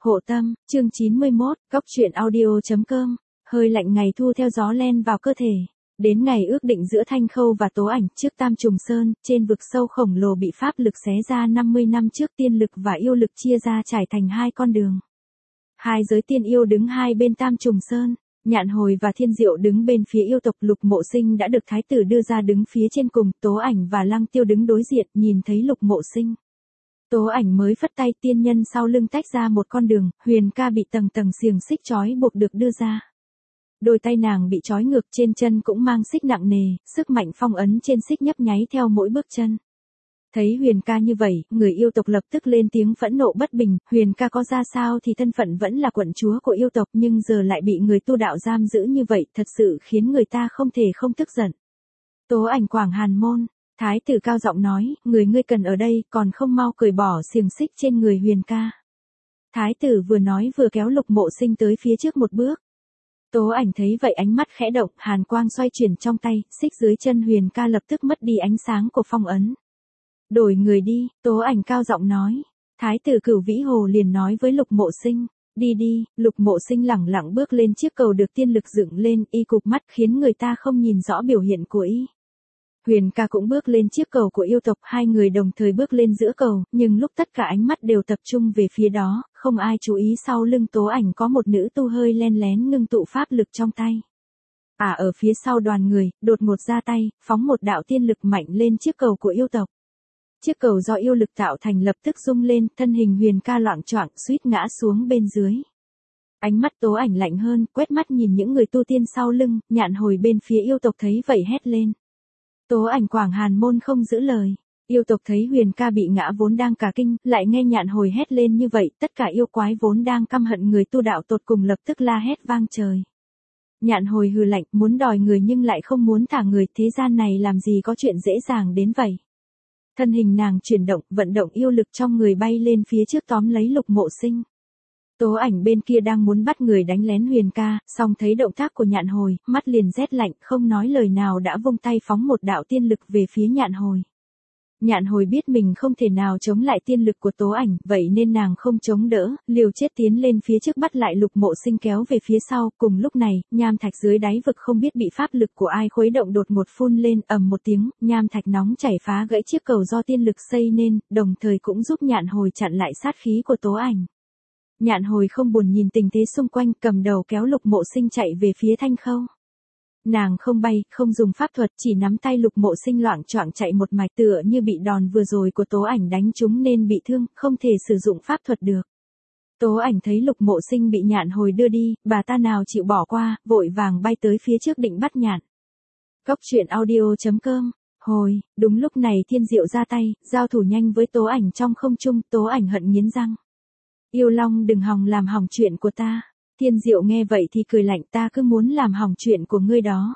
Hộ tâm, chương 91, góc truyện audio.com, hơi lạnh ngày thu theo gió len vào cơ thể. Đến ngày ước định giữa Thanh Khâu và Tố Ảnh trước Tam Trùng Sơn, trên vực sâu khổng lồ bị pháp lực xé ra 50 năm trước, tiên lực và yêu lực chia ra trải thành hai con đường. Hai giới tiên yêu đứng hai bên Tam Trùng Sơn, Nhạn Hồi và Thiên Diệu đứng bên phía yêu tộc. Lục Mộ Sinh đã được thái tử đưa ra đứng phía trên cùng, Tố Ảnh và Lăng Tiêu đứng đối diện. Nhìn thấy Lục Mộ Sinh, Tố Ảnh mới phất tay, tiên nhân sau lưng tách ra một con đường. Huyền ca bị tầng tầng xiềng xích trói buộc được đưa ra. Đôi tay nàng bị trói ngược, trên chân cũng mang xích nặng nề, sức mạnh phong ấn trên xích nhấp nháy theo mỗi bước chân. Thấy Huyền ca như vậy, người yêu tộc lập tức lên tiếng phẫn nộ bất bình. Huyền ca có ra sao thì thân phận vẫn là quận chúa của yêu tộc, nhưng giờ lại bị người tu đạo giam giữ như vậy, thật sự khiến người ta không thể không tức giận. Tố Ảnh Quảng Hàn Môn, thái tử cao giọng nói, ngươi cần ở đây, còn không mau cởi bỏ xiềng xích trên người Huyền ca. Thái tử vừa nói vừa kéo Lục Mộ Sinh tới phía trước một bước. Tố Ảnh thấy vậy ánh mắt khẽ động, hàn quang xoay chuyển trong tay, xích dưới chân Huyền ca lập tức mất đi ánh sáng của phong ấn. Đổi người đi, Tố Ảnh cao giọng nói. Thái tử Cửu Vĩ Hồ liền nói với Lục Mộ Sinh, đi đi. Lục Mộ Sinh lẳng lặng bước lên chiếc cầu được tiên lực dựng lên, y cụp mắt khiến người ta không nhìn rõ biểu hiện của y. Huyền ca cũng bước lên chiếc cầu của yêu tộc, hai người đồng thời bước lên giữa cầu, nhưng lúc tất cả ánh mắt đều tập trung về phía đó, không ai chú ý sau lưng Tố Ảnh có một nữ tu hơi len lén ngưng tụ pháp lực trong tay. Ở phía sau đoàn người, đột ngột ra tay, phóng một đạo tiên lực mạnh lên chiếc cầu của yêu tộc. Chiếc cầu do yêu lực tạo thành lập tức rung lên, thân hình Huyền ca loạng choạng suýt ngã xuống bên dưới. Ánh mắt Tố Ảnh lạnh hơn, quét mắt nhìn những người tu tiên sau lưng. Nhạn Hồi bên phía yêu tộc thấy vậy hét lên. Tố Ảnh Quảng Hàn Môn không giữ lời. Yêu tộc thấy Huyền ca bị ngã vốn đang cả kinh, lại nghe Nhạn Hồi hét lên như vậy, tất cả yêu quái vốn đang căm hận người tu đạo tột cùng lập tức la hét vang trời. Nhạn Hồi hừ lạnh, muốn đòi người nhưng lại không muốn thả người, thế gian này làm gì có chuyện dễ dàng đến vậy. Thân hình nàng chuyển động, vận động yêu lực trong người bay lên phía trước tóm lấy Lục Mộ Sinh. Tố Ảnh bên kia đang muốn bắt người đánh lén Huyền ca, song thấy động tác của Nhạn Hồi, mắt liền rét lạnh, không nói lời nào đã vung tay phóng một đạo tiên lực về phía Nhạn Hồi. Nhạn Hồi biết mình không thể nào chống lại tiên lực của Tố Ảnh, vậy nên nàng không chống đỡ, liều chết tiến lên phía trước bắt lại Lục Mộ Sinh kéo về phía sau. Cùng lúc này, nham thạch dưới đáy vực không biết bị pháp lực của ai khuấy động đột ngột phun lên, ầm một tiếng, nham thạch nóng chảy phá gãy chiếc cầu do tiên lực xây nên, đồng thời cũng giúp Nhạn Hồi chặn lại sát khí của Tố Ảnh. Nhạn Hồi không buồn nhìn tình thế xung quanh, cầm đầu kéo Lục Mộ Sinh chạy về phía Thanh Khâu. Nàng không bay, không dùng pháp thuật, chỉ nắm tay Lục Mộ Sinh loạng choạng chạy một mạch, tựa như bị đòn vừa rồi của Tố Ảnh đánh trúng nên bị thương, không thể sử dụng pháp thuật được. Tố Ảnh thấy Lục Mộ Sinh bị Nhạn Hồi đưa đi, bà ta nào chịu bỏ qua, vội vàng bay tới phía trước định bắt nhạn. Góc truyện audio.com. Hồi, đúng lúc này Thiên Diệu ra tay, giao thủ nhanh với Tố Ảnh trong không trung. Tố Ảnh hận nghiến răng. Yêu Long đừng hòng làm hỏng chuyện của ta. Thiên Diệu nghe vậy thì cười lạnh, ta cứ muốn làm hỏng chuyện của ngươi đó.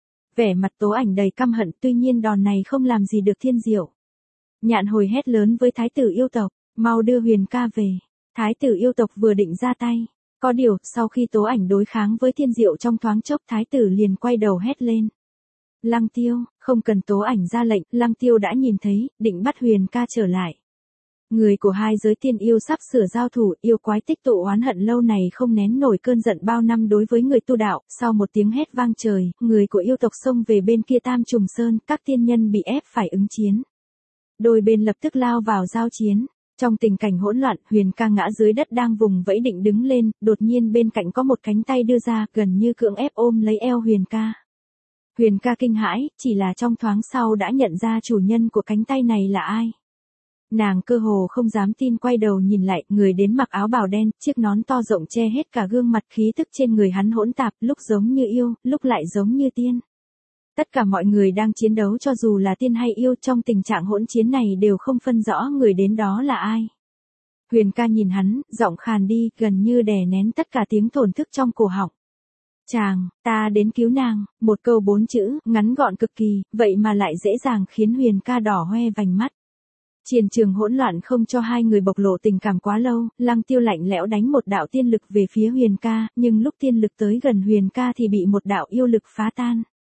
Vẻ mặt Tố Ảnh đầy căm hận, tuy nhiên đòn này không làm gì được Thiên Diệu. Nhạn Hồi hét lớn với thái tử yêu tộc, mau đưa Huyền ca về. Thái tử yêu tộc vừa định ra tay. Có điều, sau khi Tố Ảnh đối kháng với Thiên Diệu trong thoáng chốc, thái tử liền quay đầu hét lên. Lăng Tiêu, không cần Tố Ảnh ra lệnh, Lăng Tiêu đã nhìn thấy, định bắt Huyền ca trở lại. Người của hai giới tiên yêu sắp sửa giao thủ, yêu quái tích tụ oán hận lâu này không nén nổi cơn giận bao năm đối với người tu đạo. Sau một tiếng hét vang trời, người của yêu tộc xông về bên kia Tam Trùng Sơn, các tiên nhân bị ép phải ứng chiến. Đôi bên lập tức lao vào giao chiến. Trong tình cảnh hỗn loạn, Huyền ca ngã dưới đất đang vùng vẫy định đứng lên, đột nhiên bên cạnh có một cánh tay đưa ra, gần như cưỡng ép ôm lấy eo Huyền ca. Huyền ca kinh hãi, chỉ là trong thoáng sau đã nhận ra chủ nhân của cánh tay này là ai. Nàng cơ hồ không dám tin, quay đầu nhìn lại, người đến mặc áo bào đen, chiếc nón to rộng che hết cả gương mặt, khí tức trên người hắn hỗn tạp, lúc giống như yêu, lúc lại giống như tiên. Tất cả mọi người đang chiến đấu, cho dù là tiên hay yêu, trong tình trạng hỗn chiến này đều không phân rõ người đến đó là ai. Huyền ca nhìn hắn, giọng khàn đi, gần như đè nén tất cả tiếng thổn thức trong cổ họng. Chàng, ta đến cứu nàng, một câu 4 chữ, ngắn gọn cực kỳ, vậy mà lại dễ dàng khiến Huyền ca đỏ hoe vành mắt. Chiến trường hỗn loạn không cho hai người bộc lộ tình cảm quá lâu, Lăng Tiêu lạnh lẽo đánh một đạo tiên lực về phía Huyền ca, nhưng lúc tiên lực tới gần Huyền ca thì bị một đạo yêu lực phá tan.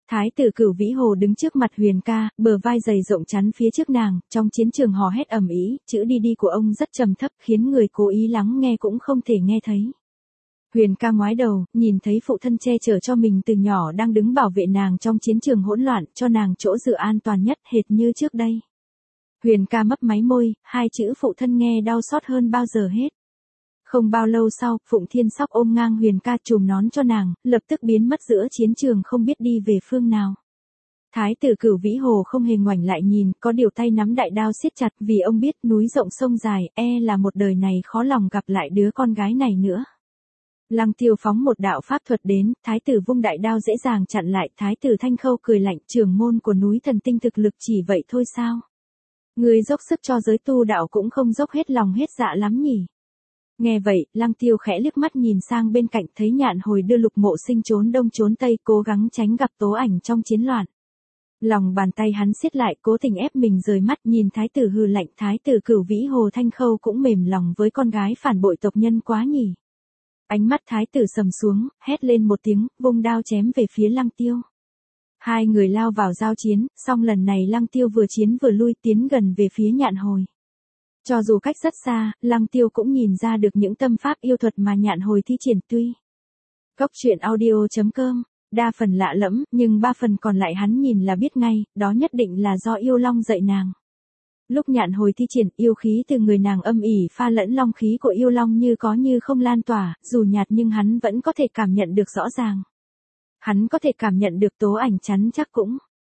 Thái tử Cửu Vĩ Hồ đứng trước mặt Huyền ca, bờ vai dày rộng chắn phía trước nàng, trong chiến trường hò hét ầm ĩ, chữ đi đi của ông rất trầm thấp khiến người cố ý lắng nghe cũng không thể nghe thấy. Huyền ca ngoái đầu, nhìn thấy phụ thân che chở cho mình từ nhỏ đang đứng bảo vệ nàng trong chiến trường hỗn loạn, cho nàng chỗ dựa an toàn nhất hệt như trước đây. Huyền ca mấp máy môi, hai chữ phụ thân nghe đau xót hơn bao giờ hết. Không bao lâu sau, Phụng Thiên Sóc ôm ngang Huyền ca trùm nón cho nàng, lập tức biến mất giữa chiến trường không biết đi về phương nào. Thái tử Cửu Vĩ Hồ không hề ngoảnh lại nhìn, có điều tay nắm đại đao siết chặt vì ông biết núi rộng sông dài, là một đời này khó lòng gặp lại đứa con gái này nữa. Lăng Tiêu phóng một đạo pháp thuật đến, thái tử vung đại đao dễ dàng chặn lại, thái tử Thanh Khâu cười lạnh, trưởng môn của núi thần tinh thực lực chỉ vậy thôi sao? Người dốc sức cho giới tu đạo cũng không dốc hết lòng hết dạ lắm nhỉ? Nghe vậy, Lăng Tiêu khẽ liếc mắt nhìn sang bên cạnh thấy Nhạn Hồi đưa Lục Mộ Sinh trốn đông trốn tây cố gắng tránh gặp Tố Ảnh trong chiến loạn. Lòng bàn tay hắn siết lại cố tình ép mình rời mắt nhìn thái tử hừ lạnh, thái tử Cửu Vĩ Hồ Thanh Khâu cũng mềm lòng với con gái phản bội tộc nhân quá nhỉ. Ánh mắt thái tử sầm xuống, hét lên một tiếng, vung đao chém về phía Lăng Tiêu. Hai người lao vào giao chiến, song lần này Lăng Tiêu vừa chiến vừa lui tiến gần về phía Nhạn Hồi. Cho dù cách rất xa, Lăng Tiêu cũng nhìn ra được những tâm pháp yêu thuật mà Nhạn Hồi thi triển tuy. Góc truyện audio.com, đa phần lạ lẫm, nhưng 3 phần còn lại hắn nhìn là biết ngay, đó nhất định là do yêu long dạy nàng. Lúc Nhạn Hồi thi triển, yêu khí từ người nàng âm ỉ pha lẫn long khí của yêu long như có như không lan tỏa, dù nhạt nhưng hắn vẫn có thể cảm nhận được rõ ràng. Hắn có thể cảm nhận được Tố Ảnh chắn chắc cũng.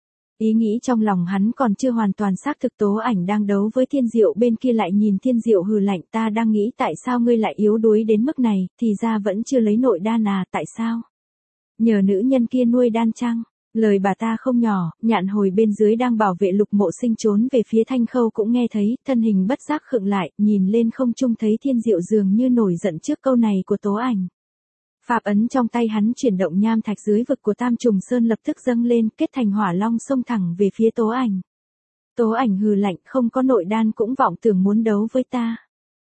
Ý nghĩ trong lòng hắn còn chưa hoàn toàn xác thực, Tố Ảnh đang đấu với Thiên Diệu bên kia lại nhìn Thiên Diệu hừ lạnh, ta đang nghĩ tại sao ngươi lại yếu đuối đến mức này, thì ra vẫn chưa lấy nội đan à, tại sao? Nhờ nữ nhân kia nuôi đan chăng? Lời bà ta không nhỏ, Nhạn Hồi bên dưới đang bảo vệ Lục Mộ Sinh trốn về phía Thanh Khâu cũng nghe thấy, thân hình bất giác khựng lại, nhìn lên không trung thấy Thiên Diệu dường như nổi giận trước câu này của Tố Ảnh. Pháp ấn trong tay hắn chuyển động, nham thạch dưới vực của Tam Trùng Sơn lập tức dâng lên, kết thành hỏa long xông thẳng về phía Tố Ảnh. Tố Ảnh hừ lạnh, không có nội đan cũng vọng tưởng muốn đấu với ta.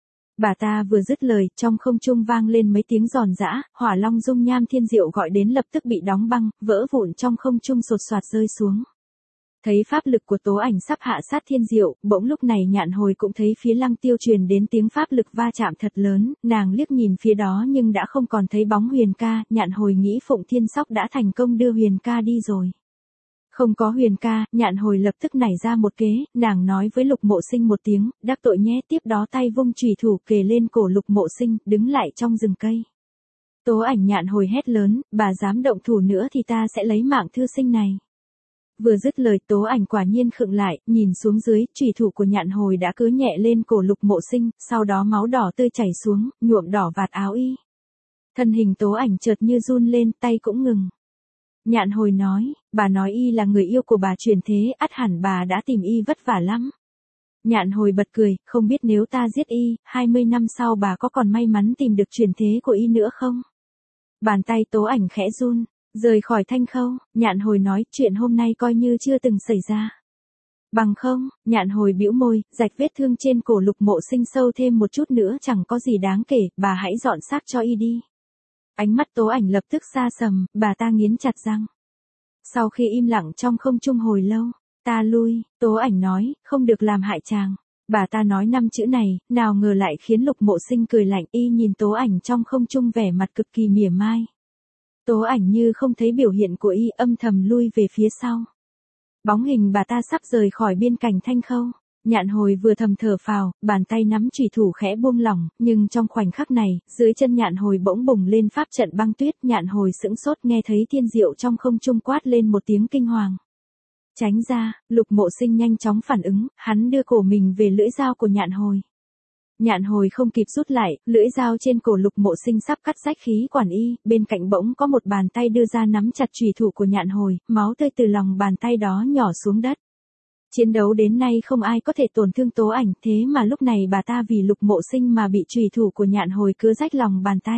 Bà ta vừa dứt lời, trong không trung vang lên mấy tiếng giòn giã, hỏa long dung nham Thiên Diệu gọi đến lập tức bị đóng băng, vỡ vụn trong không trung sột soạt rơi xuống. Thấy pháp lực của Tố Ảnh sắp hạ sát Thiên Diệu, bỗng lúc này Nhạn Hồi cũng thấy phía Lăng Tiêu truyền đến tiếng pháp lực va chạm thật lớn, nàng liếc nhìn phía đó nhưng đã không còn thấy bóng Huyền ca, Nhạn Hồi nghĩ Phụng Thiên Sóc đã thành công đưa Huyền ca đi rồi. Không có Huyền ca, Nhạn Hồi lập tức nảy ra một kế, nàng nói với Lục Mộ Sinh một tiếng, đắc tội nhé, tiếp đó tay vung chùy thủ kề lên cổ Lục Mộ Sinh, đứng lại trong rừng cây. Tố Ảnh Nhạn Hồi hét lớn, bà dám động thủ nữa thì ta sẽ lấy mạng thư sinh này. Vừa dứt lời Tố Ảnh quả nhiên khựng lại, nhìn xuống dưới, chùy thủ của Nhạn Hồi đã cứ nhẹ lên cổ Lục Mộ Sinh, sau đó máu đỏ tươi chảy xuống, nhuộm đỏ vạt áo y. Thân hình Tố Ảnh chợt như run lên, tay cũng ngừng. Nhạn Hồi nói, bà nói y là người yêu của bà truyền thế, ắt hẳn bà đã tìm y vất vả lắm. Nhạn Hồi bật cười, không biết nếu ta giết y, 20 năm sau bà có còn may mắn tìm được truyền thế của y nữa không? Bàn tay Tố Ảnh khẽ run, rời khỏi Thanh Khâu, Nhạn Hồi nói, chuyện hôm nay coi như chưa từng xảy ra. Bằng không, Nhạn Hồi bĩu môi, rạch vết thương trên cổ Lục Mộ Sinh sâu thêm một chút nữa chẳng có gì đáng kể, bà hãy dọn xác cho y đi. Ánh mắt Tố Ảnh lập tức xa sầm, bà ta nghiến chặt răng. Sau khi im lặng trong không trung hồi lâu, ta lui, Tố Ảnh nói, không được làm hại chàng. Bà ta nói 5 chữ này, nào ngờ lại khiến Lục Mộ Sinh cười lạnh, y nhìn Tố Ảnh trong không trung vẻ mặt cực kỳ mỉa mai. Tố Ảnh như không thấy biểu hiện của y, âm thầm lui về phía sau. Bóng hình bà ta sắp rời khỏi biên cảnh Thanh Khâu. Nhạn Hồi vừa thầm thở phào, bàn tay nắm chùy thủ khẽ buông lỏng, nhưng trong khoảnh khắc này, dưới chân Nhạn Hồi bỗng bùng lên pháp trận băng tuyết, Nhạn Hồi sững sốt nghe thấy Thiên Diệu trong không trung quát lên một tiếng kinh hoàng. Tránh ra, Lục Mộ Sinh nhanh chóng phản ứng, hắn đưa cổ mình về lưỡi dao của Nhạn Hồi. Nhạn Hồi không kịp rút lại, lưỡi dao trên cổ Lục Mộ Sinh sắp cắt rách khí quản y, bên cạnh bỗng có một bàn tay đưa ra nắm chặt chùy thủ của Nhạn Hồi, máu tươi từ lòng bàn tay đó nhỏ xuống đất. Chiến đấu đến nay không ai có thể tổn thương Tố Ảnh, thế mà lúc này bà ta vì Lục Mộ Sinh mà bị chùy thủ của Nhạn Hồi cứa rách lòng bàn tay.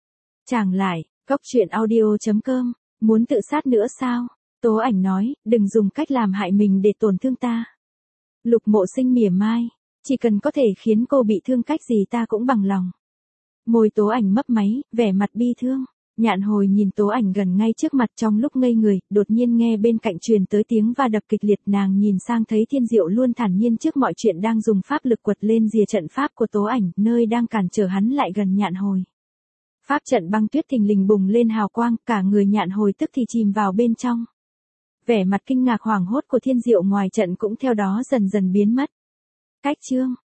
Chàng lại, góc truyện audio.com, muốn tự sát nữa sao? Tố Ảnh nói, đừng dùng cách làm hại mình để tổn thương ta. Lục Mộ Sinh mỉa mai, chỉ cần có thể khiến cô bị thương cách gì ta cũng bằng lòng. Môi Tố Ảnh mấp máy, vẻ mặt bi thương. Nhạn hồi nhìn Tố Ảnh gần ngay trước mặt, trong lúc ngây người, đột nhiên nghe bên cạnh truyền tới tiếng va đập kịch liệt, nàng nhìn sang thấy Thiên Diệu luôn thản nhiên trước mọi chuyện đang dùng pháp lực quật lên rìa trận pháp của Tố Ảnh, nơi đang cản trở hắn lại gần Nhạn hồi. Pháp trận băng tuyết thình lình bùng lên hào quang, cả người Nhạn hồi tức thì chìm vào bên trong. Vẻ mặt kinh ngạc hoảng hốt của Thiên Diệu ngoài trận cũng theo đó dần dần biến mất. Cách chương